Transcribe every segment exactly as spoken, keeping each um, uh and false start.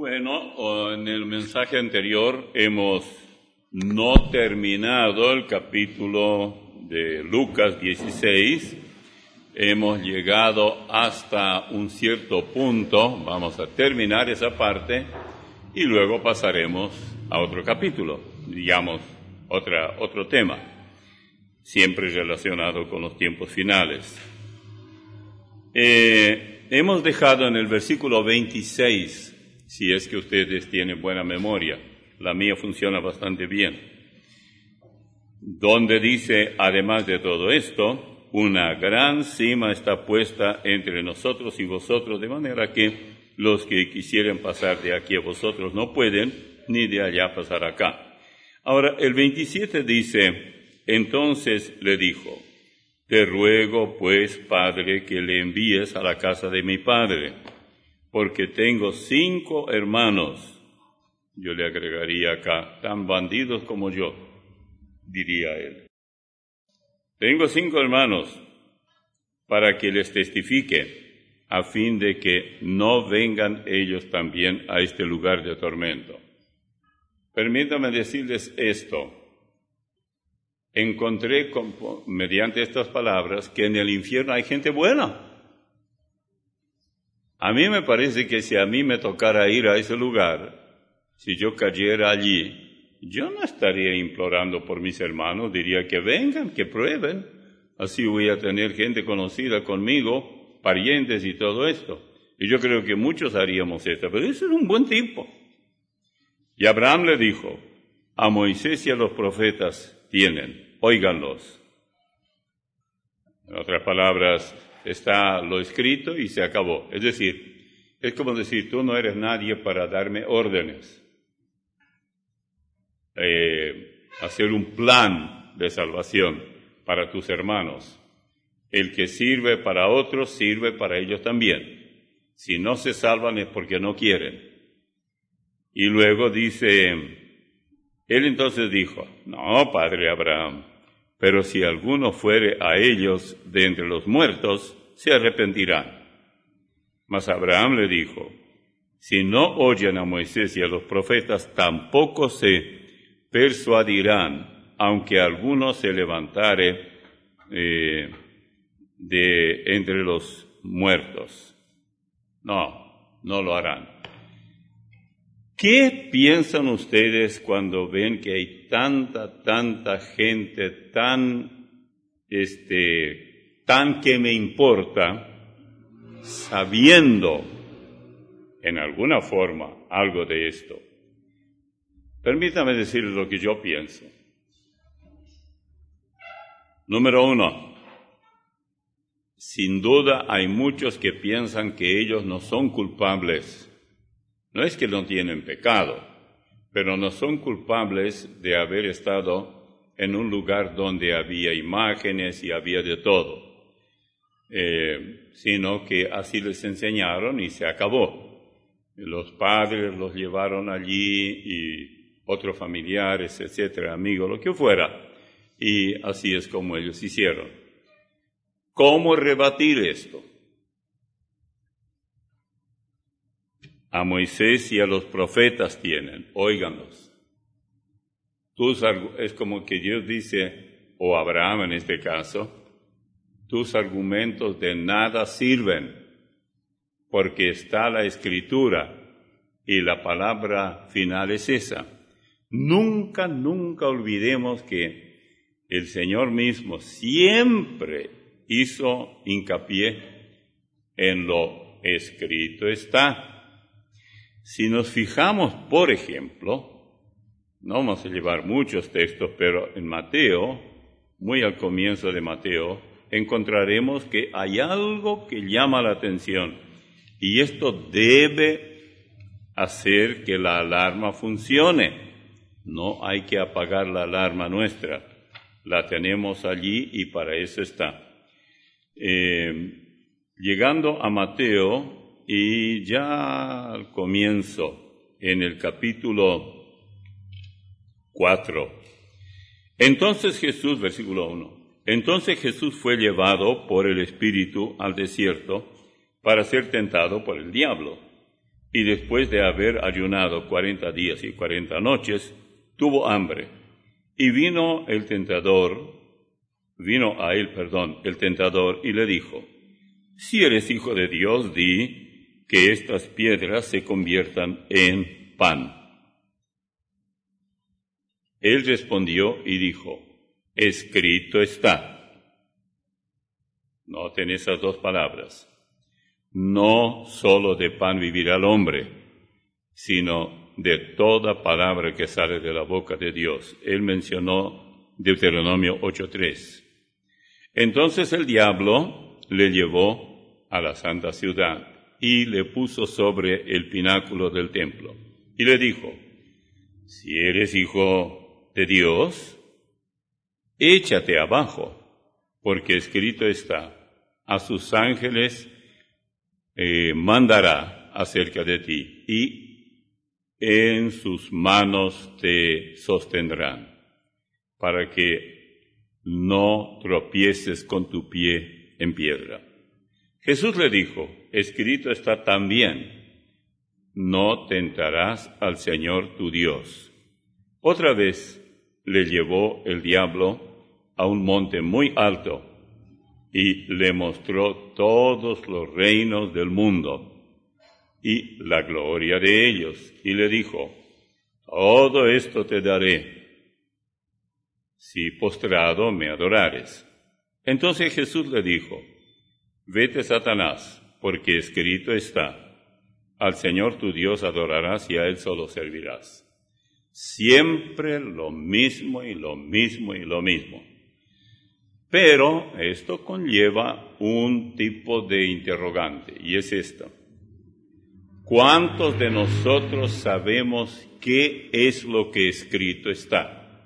Bueno, en el mensaje anterior hemos no terminado el capítulo de Lucas dieciséis. Hemos llegado hasta un cierto punto, vamos a terminar esa parte y luego pasaremos a otro capítulo, digamos, otra, otro tema, siempre relacionado con los tiempos finales. Eh, hemos dejado en el versículo veintiséis, si es que ustedes tienen buena memoria, la mía funciona bastante bien, donde dice, además de todo esto, una gran cima está puesta entre nosotros y vosotros, de manera que los que quisieren pasar de aquí a vosotros no pueden, ni de allá pasar acá. Ahora, el veintisiete dice, entonces le dijo, te ruego, pues, Padre, que le envíes a la casa de mi padre, porque tengo cinco hermanos. Yo le agregaría acá, tan bandidos como yo, diría él. Tengo cinco hermanos, para que les testifique, a fin de que no vengan ellos también a este lugar de tormento. Permítame decirles esto. Encontré, con, mediante estas palabras, que en el infierno hay gente buena. A mí me parece que si a mí me tocara ir a ese lugar, si yo cayera allí, yo no estaría implorando por mis hermanos, diría que vengan, que prueben. Así voy a tener gente conocida conmigo, parientes y todo esto. Y yo creo que muchos haríamos esto, pero ese es un buen tipo. Y Abraham le dijo, a Moisés y a los profetas tienen, óiganlos. En otras palabras, está lo escrito y se acabó. Es decir, es como decir, tú no eres nadie para darme órdenes. Eh, hacer un plan de salvación para tus hermanos. El que sirve para otros, sirve para ellos también. Si no se salvan es porque no quieren. Y luego dice, él entonces dijo, no, padre Abraham, pero si alguno fuere a ellos de entre los muertos, se arrepentirán. Mas Abraham le dijo, si no oyen a Moisés y a los profetas, tampoco se persuadirán, aunque alguno se levantare eh, de entre los muertos. No, no lo harán. ¿Qué piensan ustedes cuando ven que hay tanta, tanta gente tan, este, tan que me importa, sabiendo en alguna forma algo de esto? Permítame decirles lo que yo pienso. Número uno, sin duda hay muchos que piensan que ellos no son culpables. No es que no tienen pecado, pero no son culpables de haber estado en un lugar donde había imágenes y había de todo, eh, sino que así les enseñaron y se acabó. Los padres los llevaron allí y otros familiares, etcétera, amigos, lo que fuera, y así es como ellos hicieron. ¿Cómo rebatir esto? A Moisés y a los profetas tienen, óiganlos. Tus, es como que Dios dice, o Abraham en este caso, tus argumentos de nada sirven, porque está la Escritura y la palabra final es esa. Nunca, nunca olvidemos que el Señor mismo siempre hizo hincapié en lo escrito está. Si nos fijamos, por ejemplo, no vamos a llevar muchos textos, pero en Mateo, muy al comienzo de Mateo, encontraremos que hay algo que llama la atención, y esto debe hacer que la alarma funcione. No hay que apagar la alarma nuestra, la tenemos allí y para eso está. Eh, llegando a Mateo, y ya al comienzo, en el capítulo cuatro. Entonces Jesús, versículo uno, entonces Jesús fue llevado por el Espíritu al desierto para ser tentado por el diablo. y después de haber ayunado cuarenta días y cuarenta noches, tuvo hambre. Y vino el tentador, vino a él, perdón, el tentador, y le dijo, si eres hijo de Dios, di que estas piedras se conviertan en pan. Él respondió y dijo, escrito está. Noten esas dos palabras. No solo de pan vivirá el hombre, sino de toda palabra que sale de la boca de Dios. Él mencionó Deuteronomio ocho tres. Entonces el diablo le llevó a la santa ciudad y le puso sobre el pináculo del templo. Y le dijo, si eres hijo de Dios, échate abajo, porque escrito está, a sus ángeles eh, mandará acerca de ti, y en sus manos te sostendrán, para que no tropieces con tu pie en piedra. Jesús le dijo, escrito está también, no tentarás al Señor tu Dios. Otra vez le llevó el diablo a un monte muy alto y le mostró todos los reinos del mundo y la gloria de ellos, y le dijo, todo esto te daré, si postrado me adorares. Entonces Jesús le dijo, vete, Satanás, porque escrito está, al Señor tu Dios adorarás y a Él solo servirás. Siempre lo mismo y lo mismo y lo mismo. Pero esto conlleva un tipo de interrogante, y es esto. ¿Cuántos de nosotros sabemos qué es lo que escrito está?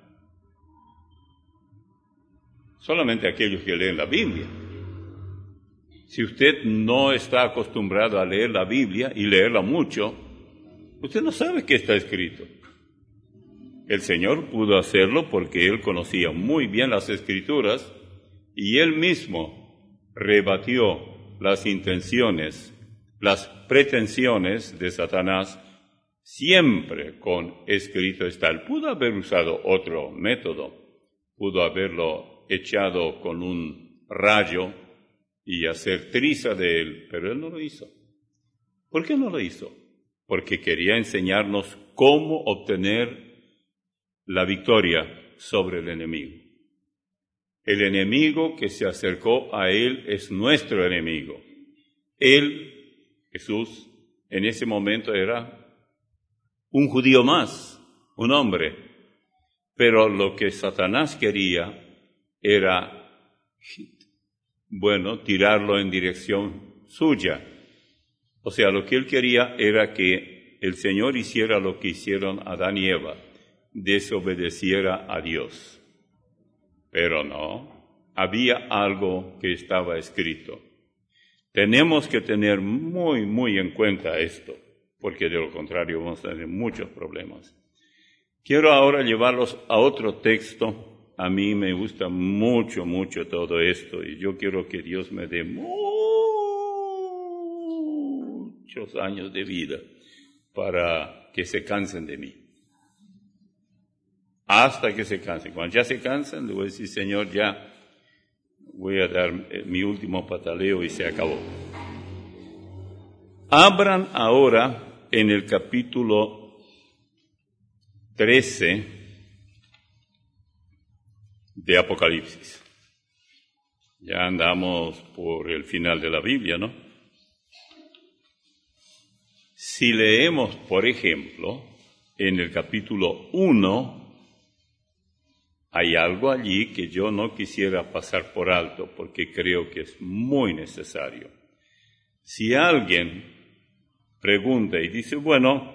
Solamente aquellos que leen la Biblia. Si usted no está acostumbrado a leer la Biblia y leerla mucho, usted no sabe qué está escrito. El Señor pudo hacerlo porque Él conocía muy bien las Escrituras y Él mismo rebatió las intenciones, las pretensiones de Satanás, siempre con escrito está. Él pudo haber usado otro método, pudo haberlo echado con un rayo y hacer triza de él, pero Él no lo hizo. ¿Por qué no lo hizo? Porque quería enseñarnos cómo obtener la victoria sobre el enemigo. El enemigo que se acercó a Él es nuestro enemigo. Él, Jesús, en ese momento era un judío más, un hombre. Pero lo que Satanás quería era, bueno, tirarlo en dirección suya. O sea, lo que él quería era que el Señor hiciera lo que hicieron Adán y Eva, desobedeciera a Dios. Pero no, había algo que estaba escrito. Tenemos que tener muy, muy en cuenta esto, porque de lo contrario vamos a tener muchos problemas. Quiero ahora llevarlos a otro texto. A mí me gusta mucho, mucho todo esto, y yo quiero que Dios me dé muchos años de vida para que se cansen de mí. Hasta que se cansen. Cuando ya se cansan, le voy a decir, Señor, ya voy a dar mi último pataleo y se acabó. Abran ahora en el capítulo trece de Apocalipsis. Ya andamos por el final de la Biblia, ¿no? Si leemos, por ejemplo, en el capítulo uno, hay algo allí que yo no quisiera pasar por alto porque creo que es muy necesario. Si alguien pregunta y dice, bueno,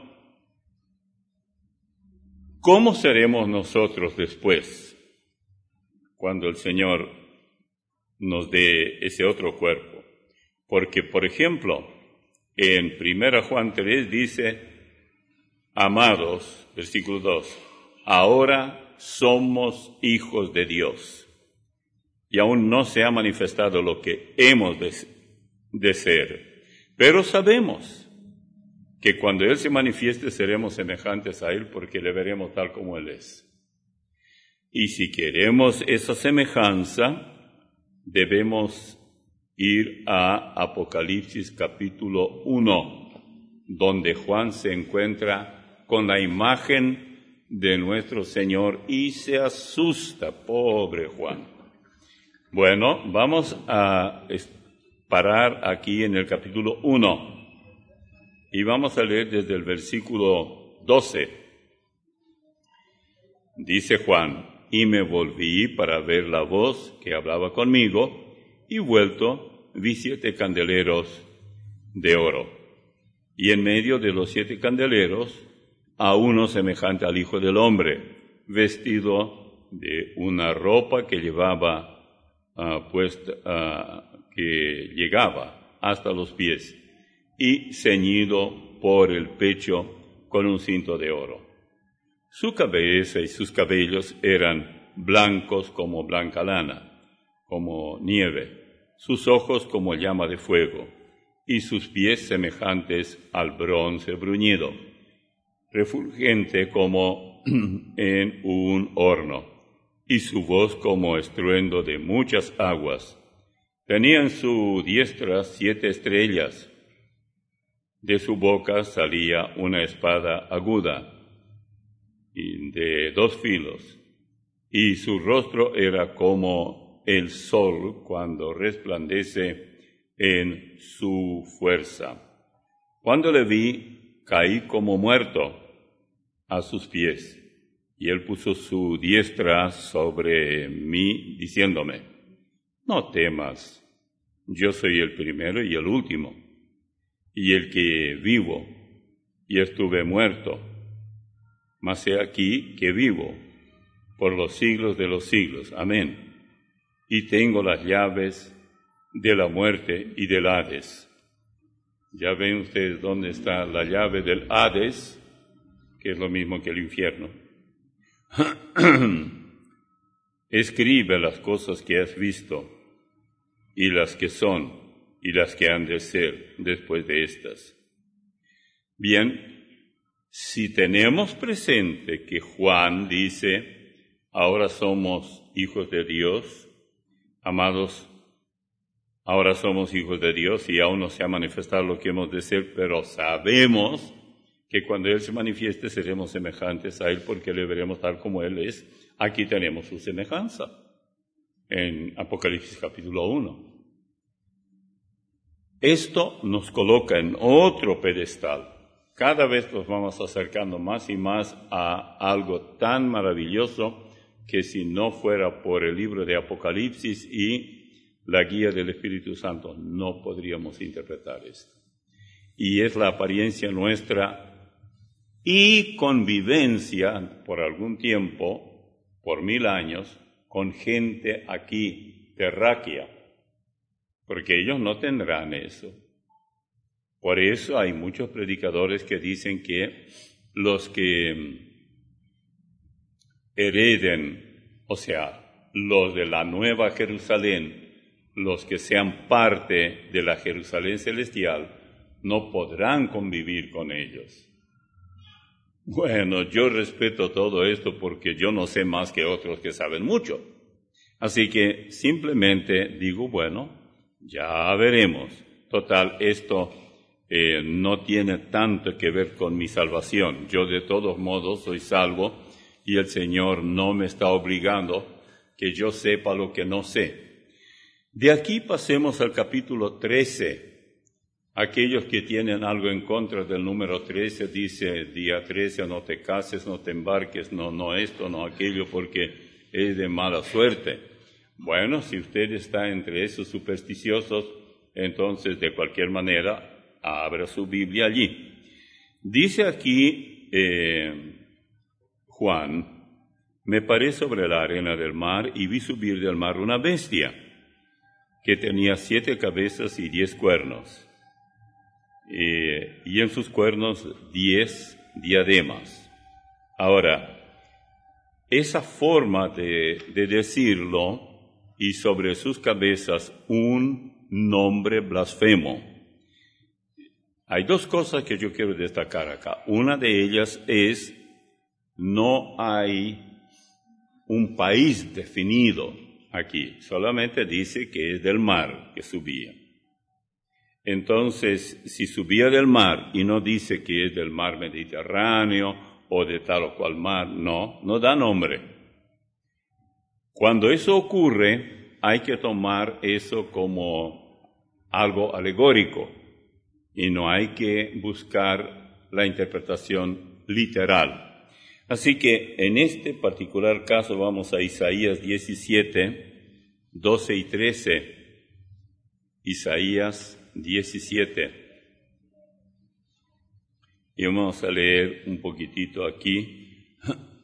¿cómo seremos nosotros después cuando el Señor nos dé ese otro cuerpo? Porque, por ejemplo, en primera Juan tres dice, amados, versículo dos, ahora somos hijos de Dios, y aún no se ha manifestado lo que hemos de, de ser, pero sabemos que cuando Él se manifieste seremos semejantes a Él porque le veremos tal como Él es. Y si queremos esa semejanza, debemos ir a Apocalipsis capítulo uno, donde Juan se encuentra con la imagen de nuestro Señor y se asusta, pobre Juan. Bueno, vamos a parar aquí en el capítulo uno y vamos a leer desde el versículo doce. Dice Juan: y me volví para ver la voz que hablaba conmigo, y vuelto vi siete candeleros de oro, y en medio de los siete candeleros a uno semejante al Hijo del Hombre, vestido de una ropa que llevaba uh, puesta, uh, que llegaba hasta los pies, y ceñido por el pecho con un cinto de oro. Su cabeza y sus cabellos eran blancos como blanca lana, como nieve, sus ojos como llama de fuego, y sus pies semejantes al bronce bruñido, refulgente como en un horno, y su voz como estruendo de muchas aguas. Tenía en su diestra siete estrellas, de su boca salía una espada aguda, y de dos filos, y su rostro era como el sol cuando resplandece en su fuerza. Cuando le vi, caí como muerto a sus pies, y él puso su diestra sobre mí, diciéndome: no temas, yo soy el primero y el último, y el que vivo, y estuve muerto, mas he aquí que vivo por los siglos de los siglos. Amén. Y tengo las llaves de la muerte y del Hades. Ya ven ustedes dónde está la llave del Hades, que es lo mismo que el infierno. Escribe las cosas que has visto, y las que son, y las que han de ser después de estas. Bien, si tenemos presente que Juan dice: ahora somos hijos de Dios, amados, ahora somos hijos de Dios y aún no se ha manifestado lo que hemos de ser, pero sabemos que cuando Él se manifieste seremos semejantes a Él porque le veremos tal como Él es. Aquí tenemos su semejanza en Apocalipsis capítulo uno. Esto nos coloca en otro pedestal. Cada vez nos vamos acercando más y más a algo tan maravilloso que si no fuera por el libro de Apocalipsis y la guía del Espíritu Santo, no podríamos interpretar esto. Y es la apariencia nuestra y convivencia por algún tiempo, por mil años, con gente aquí, terráquea, porque ellos no tendrán eso. Por eso hay muchos predicadores que dicen que los que hereden, o sea, los de la Nueva Jerusalén, los que sean parte de la Jerusalén celestial, no podrán convivir con ellos. Bueno, yo respeto todo esto porque yo no sé más que otros que saben mucho. Así que simplemente digo, bueno, ya veremos. Total, esto eh, no tiene tanto que ver con mi salvación. Yo de todos modos soy salvo y el Señor no me está obligando que yo sepa lo que no sé. De aquí pasemos al capítulo trece. Aquellos que tienen algo en contra del número trece, dice día trece, no te cases, no te embarques, no, no esto, no aquello, porque es de mala suerte. Bueno, si usted está entre esos supersticiosos, entonces de cualquier manera, abra su Biblia allí. Dice aquí eh, Juan: me paré sobre la arena del mar y vi subir del mar una bestia que tenía siete cabezas y diez cuernos. Eh, y en sus cuernos diez diademas. Ahora, esa forma de, de decirlo, y sobre sus cabezas un nombre blasfemo. Hay dos cosas que yo quiero destacar acá. Una de ellas es, no hay un país definido aquí, solamente dice que es del mar que subía. Entonces, si subía del mar y no dice que es del mar Mediterráneo o de tal o cual mar, no, no da nombre. Cuando eso ocurre, hay que tomar eso como algo alegórico y no hay que buscar la interpretación literal. Así que en este particular caso vamos a Isaías diecisiete, doce y trece. Isaías diecisiete. Y vamos a leer un poquitito aquí,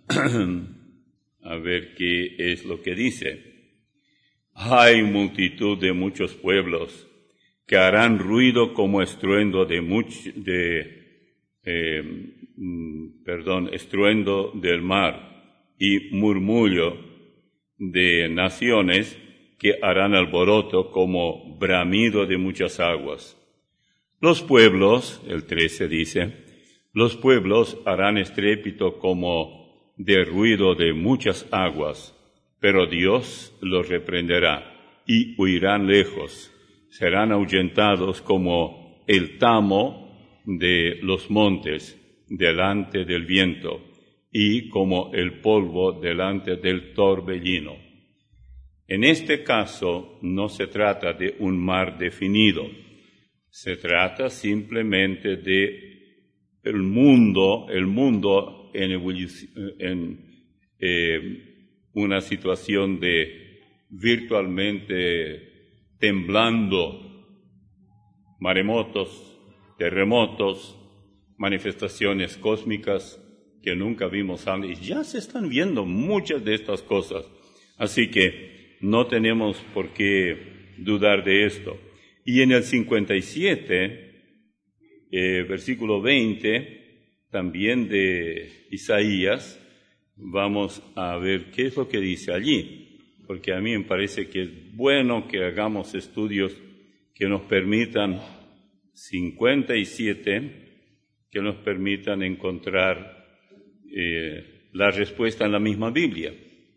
a ver qué es lo que dice. Hay multitud de muchos pueblos que harán ruido como estruendo de much, de, eh, perdón, estruendo del mar y murmullo de naciones que harán alboroto como bramido de muchas aguas. Los pueblos, el trece dice, los pueblos harán estrépito como de ruido de muchas aguas, pero Dios los reprenderá y huirán lejos. Serán ahuyentados como el tamo de los montes delante del viento y como el polvo delante del torbellino. En este caso no se trata de un mar definido, se trata simplemente de el mundo, el mundo en, en eh, una situación de virtualmente temblando, maremotos, terremotos, manifestaciones cósmicas que nunca vimos antes. Ya se están viendo muchas de estas cosas, así que no tenemos por qué dudar de esto. Y en el cincuenta y siete, eh, versículo veinte, también de Isaías, vamos a ver qué es lo que dice allí, porque a mí me parece que es bueno que hagamos estudios que nos permitan, cincuenta y siete, que nos permitan encontrar eh, la respuesta en la misma Biblia.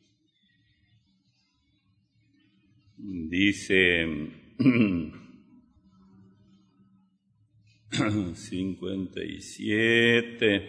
Dice cincuenta y siete,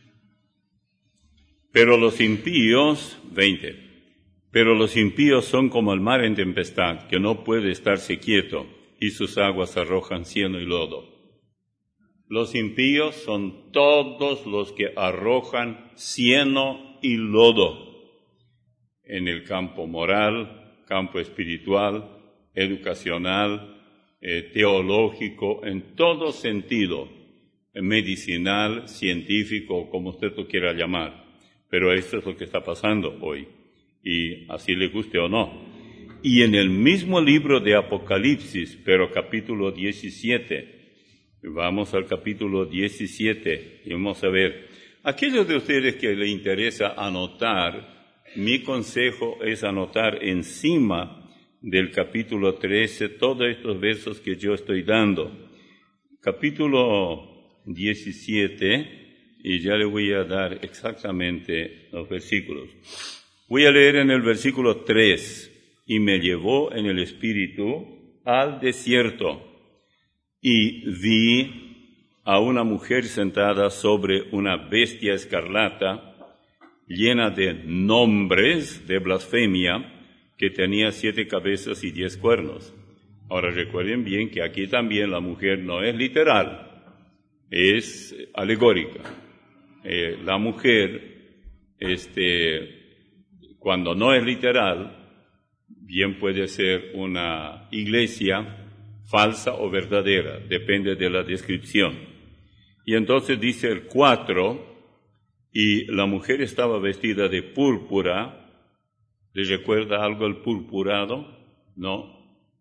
pero los impíos, veinte, pero los impíos son como el mar en tempestad, que no puede estarse quieto, y sus aguas arrojan cieno y lodo. Los impíos son todos los que arrojan cieno y lodo en el campo moral, campo espiritual, educacional, eh, teológico, en todo sentido, medicinal, científico, como usted lo quiera llamar. Pero eso es lo que está pasando hoy, y así le guste o no. Y en el mismo libro de Apocalipsis, pero capítulo diecisiete, vamos al capítulo diecisiete y vamos a ver. Aquellos de ustedes que les interesa anotar, mi consejo es anotar encima del capítulo trece todos estos versos que yo estoy dando. Capítulo diecisiete, y ya le voy a dar exactamente los versículos. Voy a leer en el versículo tres. Y me llevó en el espíritu al desierto, y vi a una mujer sentada sobre una bestia escarlata, llena de nombres de blasfemia, que tenía siete cabezas y diez cuernos. Ahora recuerden bien que aquí también la mujer no es literal, es alegórica. Eh, la mujer, este, cuando no es literal, bien puede ser una iglesia falsa o verdadera, depende de la descripción. Y entonces dice el cuatro, y la mujer estaba vestida de púrpura. ¿Les recuerda algo el purpurado? ¿No?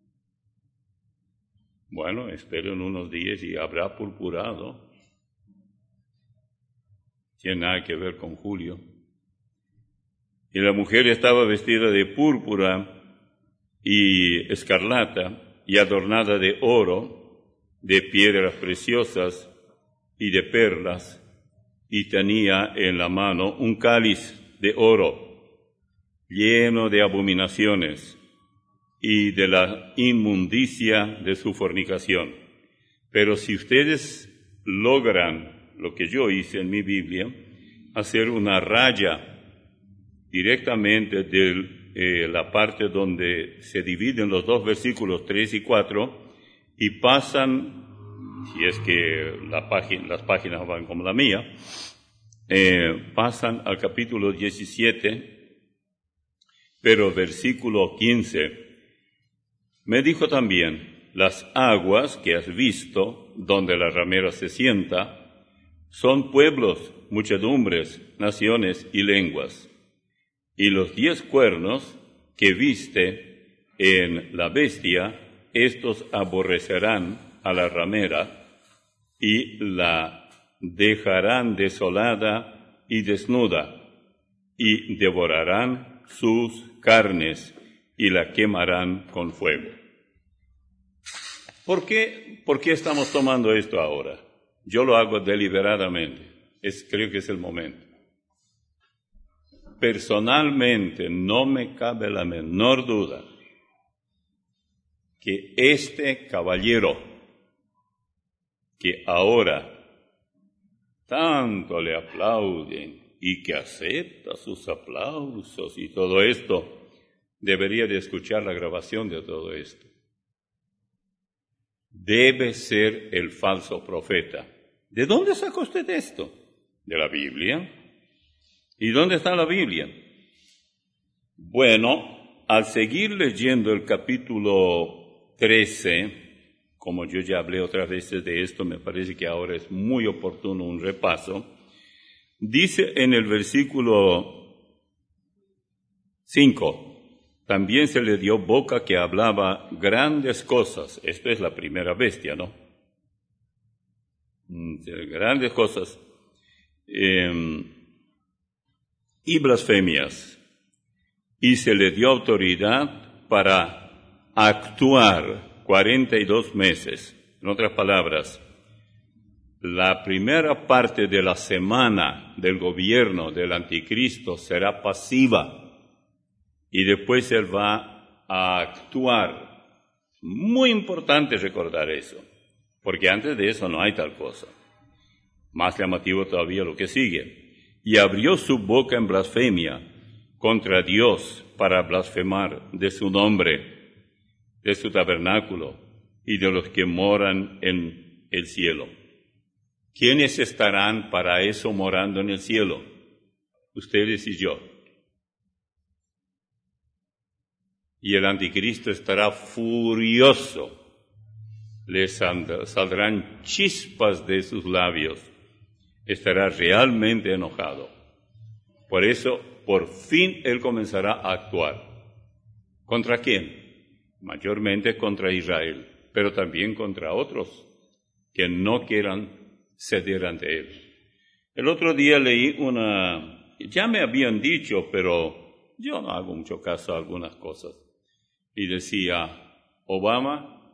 Bueno, esperen unos días y habrá purpurado. Tiene nada que ver con Julio. Y la mujer estaba vestida de púrpura y escarlata, y adornada de oro, de piedras preciosas, y de perlas, y tenía en la mano un cáliz de oro, lleno de abominaciones y de la inmundicia de su fornicación. Pero si ustedes logran lo que yo hice en mi Biblia, hacer una raya directamente de eh, la parte donde se dividen los dos versículos tres y cuatro y pasan, si es que la página, las páginas van como la mía, eh, pasan al capítulo diecisiete, pero versículo quince. Me dijo también, las aguas que has visto, donde la ramera se sienta, son pueblos, muchedumbres, naciones y lenguas. Y los diez cuernos que viste en la bestia, estos aborrecerán a la ramera y la dejarán desolada y desnuda, y devorarán sus carnes y la quemarán con fuego. ¿Por qué, ¿Por qué estamos tomando esto ahora? Yo lo hago deliberadamente, es, creo que es el momento. Personalmente no me cabe la menor duda que este caballero que ahora tanto le aplauden y que acepta sus aplausos y todo esto, debería de escuchar la grabación de todo esto. Debe ser el falso profeta. ¿De dónde sacó usted esto? ¿De la Biblia? ¿Y dónde está la Biblia? Bueno, al seguir leyendo el capítulo trece, como yo ya hablé otras veces de esto, me parece que ahora es muy oportuno un repaso, dice en el versículo cinco, también se le dio boca que hablaba grandes cosas. Esto es la primera bestia, ¿no? Grandes cosas. Eh, y blasfemias. Y se le dio autoridad para actuar cuarenta y dos meses. En otras palabras, la primera parte de la semana del gobierno del anticristo será pasiva. Y después él va a actuar. Muy importante recordar eso, porque antes de eso no hay tal cosa. Más llamativo todavía lo que sigue. Y abrió su boca en blasfemia contra Dios para blasfemar de su nombre, de su tabernáculo y de los que moran en el cielo. ¿Quiénes estarán para eso morando en el cielo? Ustedes y yo. Y el anticristo estará furioso. Le saldrán chispas de sus labios. Estará realmente enojado. Por eso, por fin, él comenzará a actuar. ¿Contra quién? Mayormente contra Israel, pero también contra otros que no quieran ceder ante él. El otro día leí una... Ya me habían dicho, pero yo no hago mucho caso a algunas cosas. Y decía, Obama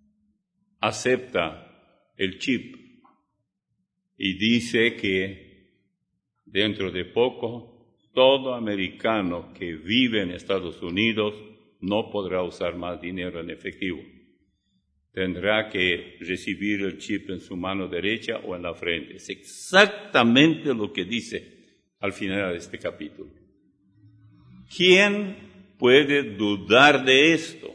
acepta el chip y dice que dentro de poco todo americano que vive en Estados Unidos no podrá usar más dinero en efectivo. Tendrá que recibir el chip en su mano derecha o en la frente. Es exactamente lo que dice al final de este capítulo. ¿Quién puede dudar de esto?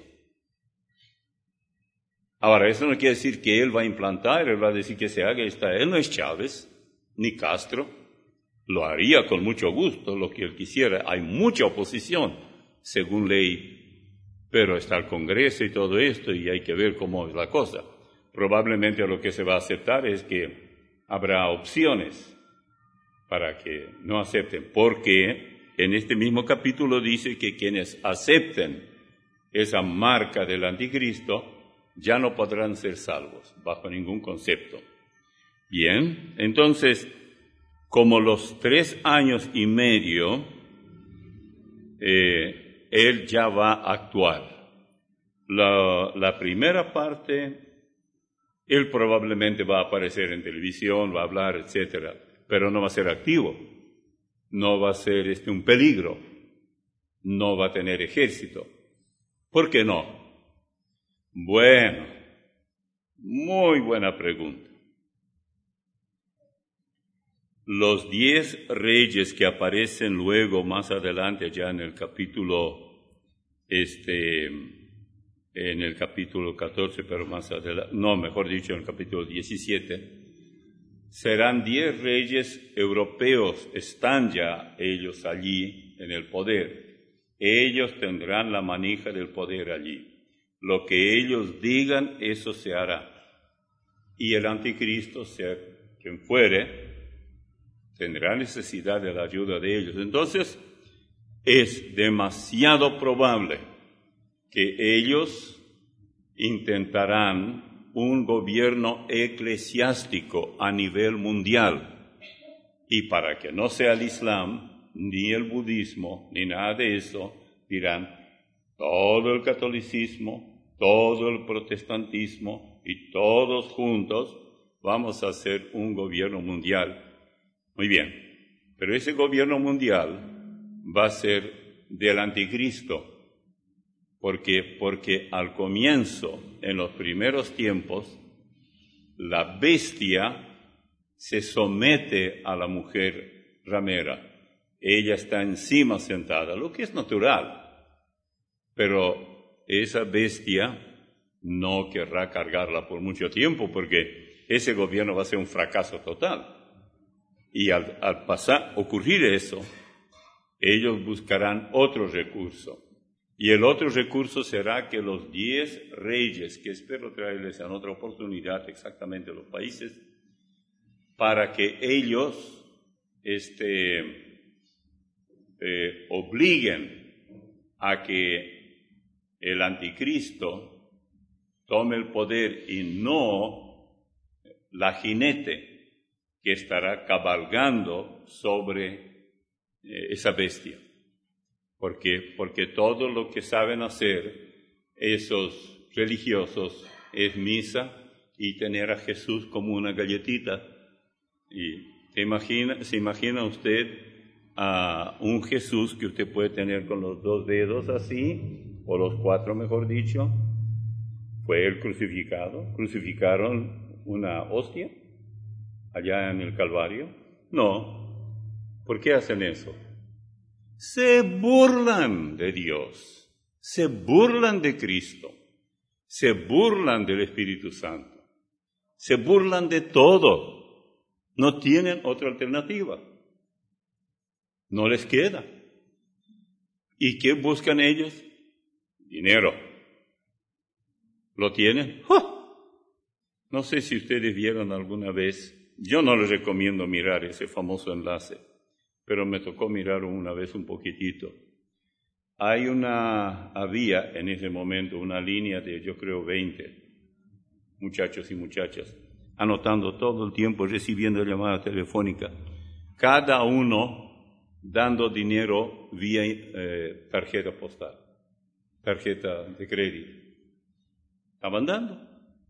Ahora, eso no quiere decir que él va a implantar, él va a decir que se haga esta. Él no es Chávez, ni Castro. Lo haría con mucho gusto, lo que él quisiera. Hay mucha oposición, según ley, pero está el Congreso y todo esto, y hay que ver cómo es la cosa. Probablemente lo que se va a aceptar es que habrá opciones para que no acepten, porque en este mismo capítulo dice que quienes acepten esa marca del anticristo ya no podrán ser salvos, bajo ningún concepto. Bien, entonces, como los tres años y medio, eh, él ya va a actuar. La, la primera parte Él probablemente va a aparecer en televisión, va a hablar, etcétera, pero no va a ser activo, no va a ser este, un peligro, no va a tener ejército. ¿Por qué no? Bueno, muy buena pregunta. Los diez reyes que aparecen luego más adelante, ya en el capítulo, este, en el capítulo catorce, pero más adelante, no, mejor dicho, en el capítulo diecisiete, serán diez reyes europeos, están ya ellos allí en el poder. Ellos tendrán la manija del poder allí. Lo que ellos digan, eso se hará. Y el anticristo, sea quien fuere, tendrá necesidad de la ayuda de ellos. Entonces, es demasiado probable que ellos intentarán un gobierno eclesiástico a nivel mundial. Y para que no sea el Islam, ni el budismo, ni nada de eso, dirán, todo el catolicismo, todo el protestantismo y todos juntos vamos a hacer un gobierno mundial. Muy bien, pero ese gobierno mundial va a ser del anticristo. ¿Por qué? Porque al comienzo, en los primeros tiempos, la bestia se somete a la mujer ramera. Ella está encima sentada, lo que es natural. Pero esa bestia no querrá cargarla por mucho tiempo porque ese gobierno va a ser un fracaso total. Y al, al pasar, ocurrir eso, ellos buscarán otro recurso. Y el otro recurso será que los diez reyes, que espero traerles en otra oportunidad exactamente los países, para que ellos este, eh, obliguen a que el anticristo tome el poder y no la jinete que estará cabalgando sobre eh, esa bestia. ¿Por qué? Porque todo lo que saben hacer esos religiosos es misa y tener a Jesús como una galletita. Y ¿se imagina, se imagina usted a un Jesús que usted puede tener con los dos dedos así, o los cuatro mejor dicho? Fue el crucificado, crucificaron una hostia allá en el Calvario. No. ¿Por qué hacen eso? Se burlan de Dios, se burlan de Cristo, se burlan del Espíritu Santo, se burlan de todo. No tienen otra alternativa. No les queda. ¿Y qué buscan ellos? Dinero. ¿Lo tienen? ¡Oh! No sé si ustedes vieron alguna vez. Yo no les recomiendo mirar ese famoso enlace, pero me tocó mirar una vez un poquitito. Hay una, había en ese momento una línea de, yo creo, veinte muchachos y muchachas, anotando todo el tiempo, recibiendo llamada telefónica, cada uno dando dinero vía eh, tarjeta postal, tarjeta de crédito. Estaban dando.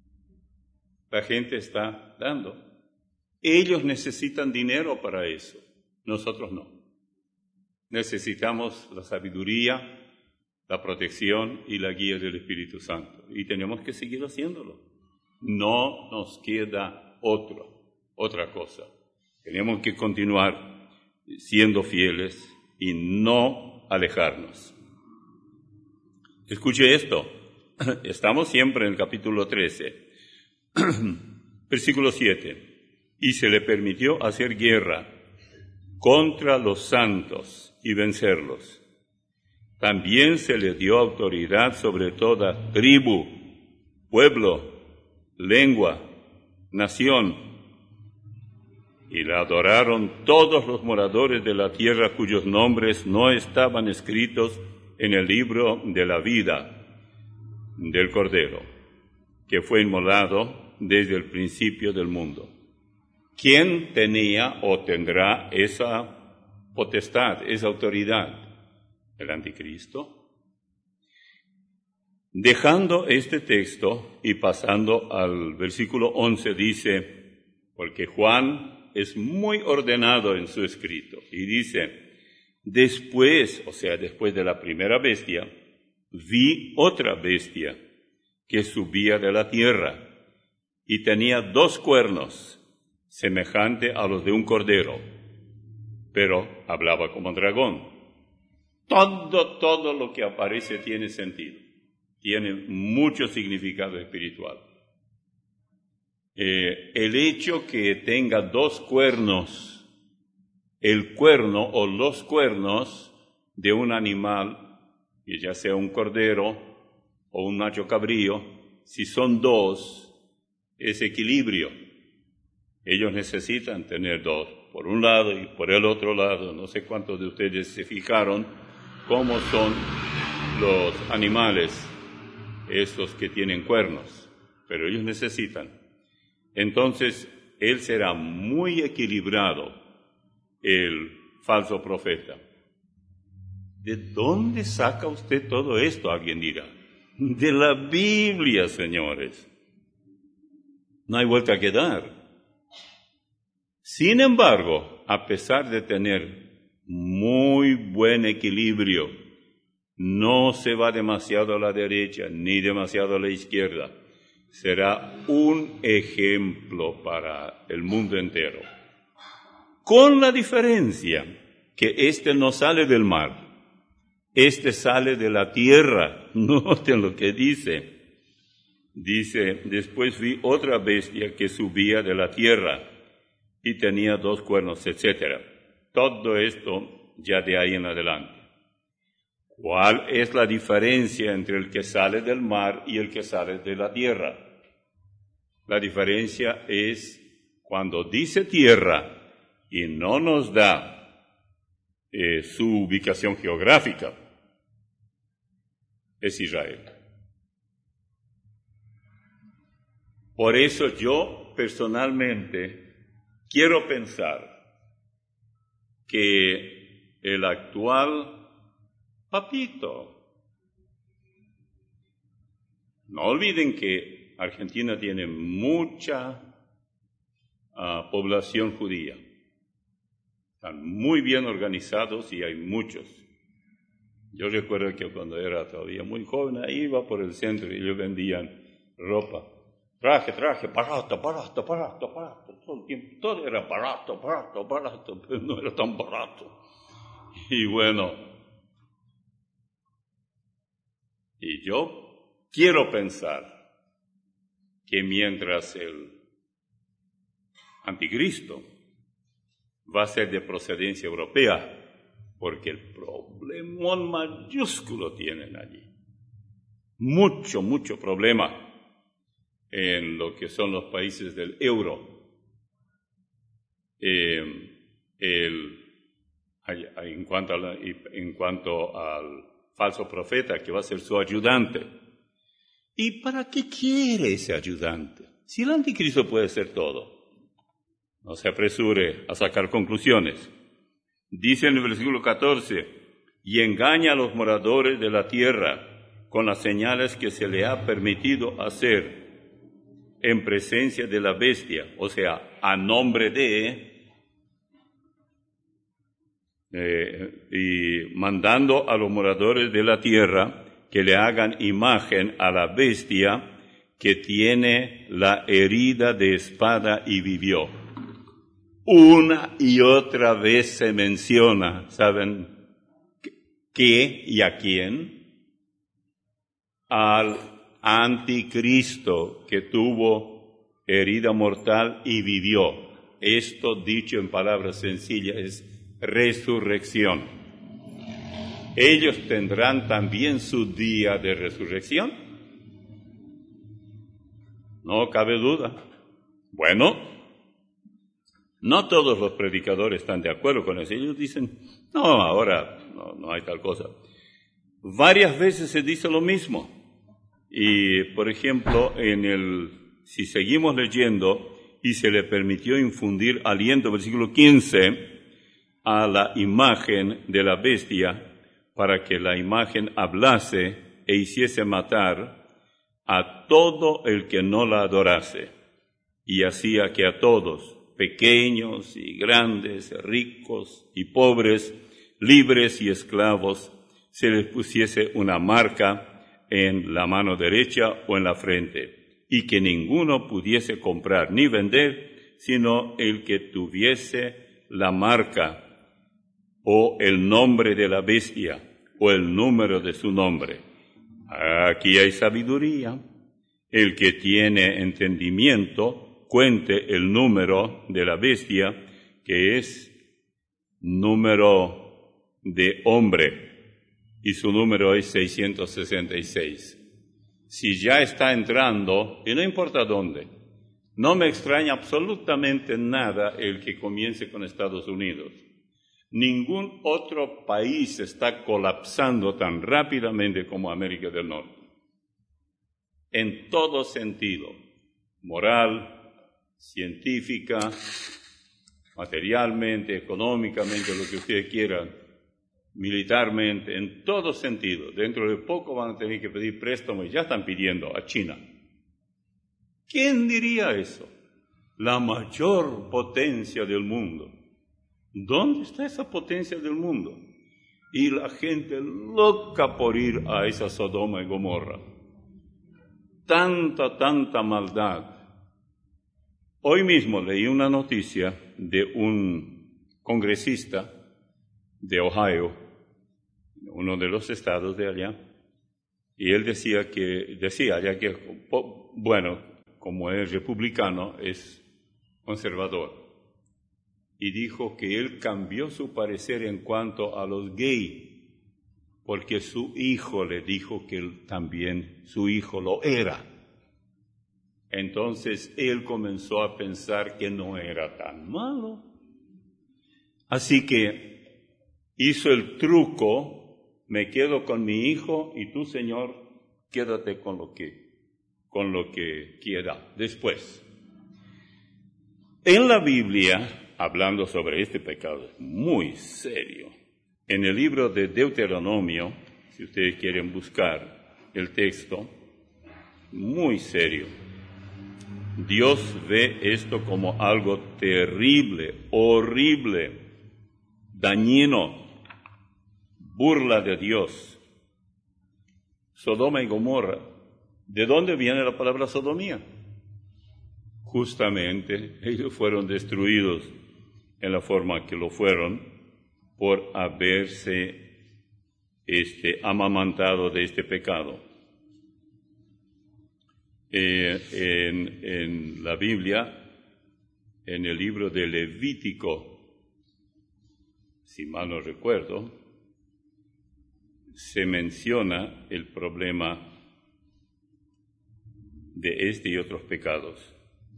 La gente está dando. Ellos necesitan dinero para eso, nosotros no. Necesitamos la sabiduría, la protección y la guía del Espíritu Santo. Y tenemos que seguir haciéndolo. No nos queda otro, otra cosa. Tenemos que continuar siendo fieles y no alejarnos. Escuche esto. Estamos siempre en el capítulo trece. Versículo siete. Y se le permitió hacer guerra contra los santos y vencerlos. También se le dio autoridad sobre toda tribu, pueblo, lengua, nación. Y la adoraron todos los moradores de la tierra cuyos nombres no estaban escritos en el libro de la vida del Cordero, que fue inmolado desde el principio del mundo. ¿Quién tenía o tendrá esa potestad, esa autoridad? El anticristo. Dejando este texto y pasando al versículo once, dice, porque Juan es muy ordenado en su escrito, y dice, después, o sea, después de la primera bestia, vi otra bestia que subía de la tierra y tenía dos cuernos, semejante a los de un cordero, pero hablaba como dragón. Todo, todo lo que aparece tiene sentido. Tiene mucho significado espiritual. Eh, el hecho que tenga dos cuernos, el cuerno o los cuernos de un animal, que ya sea un cordero o un macho cabrío, si son dos, es equilibrio. Ellos necesitan tener dos, por un lado y por el otro lado. No sé cuántos de ustedes se fijaron cómo son los animales, esos que tienen cuernos, pero ellos necesitan. Entonces, él será muy equilibrado, el falso profeta. ¿De dónde saca usted todo esto? Alguien dirá. De la Biblia, señores. No hay vuelta que dar. Sin embargo, a pesar de tener muy buen equilibrio, no se va demasiado a la derecha ni demasiado a la izquierda. Será un ejemplo para el mundo entero. Con la diferencia que este no sale del mar, este sale de la tierra. Noten lo que dice. Dice, después vi otra bestia que subía de la tierra y tenía dos cuernos, etcétera. Todo esto ya de ahí en adelante. ¿Cuál es la diferencia entre el que sale del mar y el que sale de la tierra? La diferencia es cuando dice tierra y no nos da eh, su ubicación geográfica, es Israel. Por eso yo personalmente quiero pensar que el actual papito, no olviden que Argentina tiene mucha uh, población judía. Están muy bien organizados y hay muchos. Yo recuerdo que cuando era todavía muy joven, ahí iba por el centro y ellos vendían ropa. Traje, traje, barato, barato, barato, barato. Todo el tiempo, todo era barato, barato, barato, pero no era tan barato. Y bueno, y yo quiero pensar que mientras el anticristo va a ser de procedencia europea, porque el problemón mayúsculo tienen allí. Mucho, mucho problema en lo que son los países del euro. Eh, el, en, cuanto a la, en cuanto al falso profeta que va a ser su ayudante. ¿Y para qué quiere ese ayudante? Si el anticristo puede ser todo. No se apresure a sacar conclusiones. Dice en el versículo catorce, y engaña a los moradores de la tierra con las señales que se le ha permitido hacer en presencia de la bestia, o sea, a nombre de, eh, y mandando a los moradores de la tierra que le hagan imagen a la bestia que tiene la herida de espada y vivió. Una y otra vez se menciona, ¿saben qué y a quién? Al anticristo que tuvo herida mortal y vivió. Esto, dicho en palabras sencillas, es resurrección. ¿Ellos tendrán también su día de resurrección? No cabe duda. Bueno, no todos los predicadores están de acuerdo con eso. Ellos dicen, no, ahora no, no hay tal cosa. Varias veces se dice lo mismo. Y, por ejemplo, en el, si seguimos leyendo, y se le permitió infundir aliento, versículo quince, a la imagen de la bestia, para que la imagen hablase e hiciese matar a todo el que no la adorase, y hacía que a todos, pequeños y grandes, ricos y pobres, libres y esclavos, se les pusiese una marca en la mano derecha o en la frente, y que ninguno pudiese comprar ni vender, sino el que tuviese la marca o el nombre de la bestia o el número de su nombre. Aquí hay sabiduría. El que tiene entendimiento, cuente el número de la bestia, que es número de hombre, y su número es seiscientos sesenta y seis. Si ya está entrando, y no importa dónde, no me extraña absolutamente nada el que comience con Estados Unidos. Ningún otro país está colapsando tan rápidamente como América del Norte. En todo sentido, moral, científica, materialmente, económicamente, lo que ustedes quieran, militarmente, en todo sentido. Dentro de poco van a tener que pedir préstamo y ya están pidiendo a China. ¿Quién diría eso? La mayor potencia del mundo. ¿Dónde está esa potencia del mundo? Y la gente loca por ir a esa Sodoma y Gomorra. Tanta, tanta maldad. Hoy mismo leí una noticia de un congresista de Ohio, uno de los estados de allá, y él decía que, decía allá que, bueno, como es republicano, es conservador. Y dijo que él cambió su parecer en cuanto a los gays, porque su hijo le dijo que él también, su hijo lo era. Entonces él comenzó a pensar que no era tan malo. Así que hizo el truco, me quedo con mi hijo y tú, Señor, quédate con lo que, con lo que quiera después. En la Biblia, hablando sobre este pecado, es muy serio. En el libro de Deuteronomio, si ustedes quieren buscar el texto, muy serio. Dios ve esto como algo terrible, horrible, dañino, burla de Dios. Sodoma y Gomorra. ¿De dónde viene la palabra sodomía? Justamente ellos fueron destruidos en la forma que lo fueron por haberse este, amamantado de este pecado. Eh, en, en la Biblia, en el libro de Levítico, si mal no recuerdo, se menciona el problema de este y otros pecados.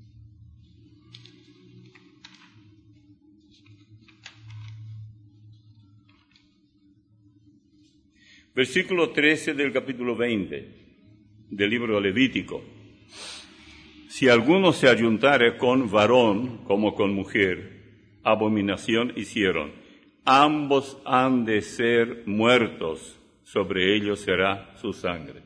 Versículo trece del capítulo veinte del libro de Levítico. Si alguno se ayuntare con varón como con mujer, abominación hicieron. Ambos han de ser muertos, sobre ellos será su sangre.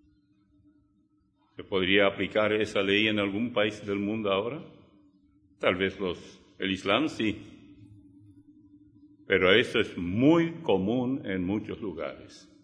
¿Se podría aplicar esa ley en algún país del mundo ahora? Tal vez los, el Islam sí. Pero eso es muy común en muchos lugares.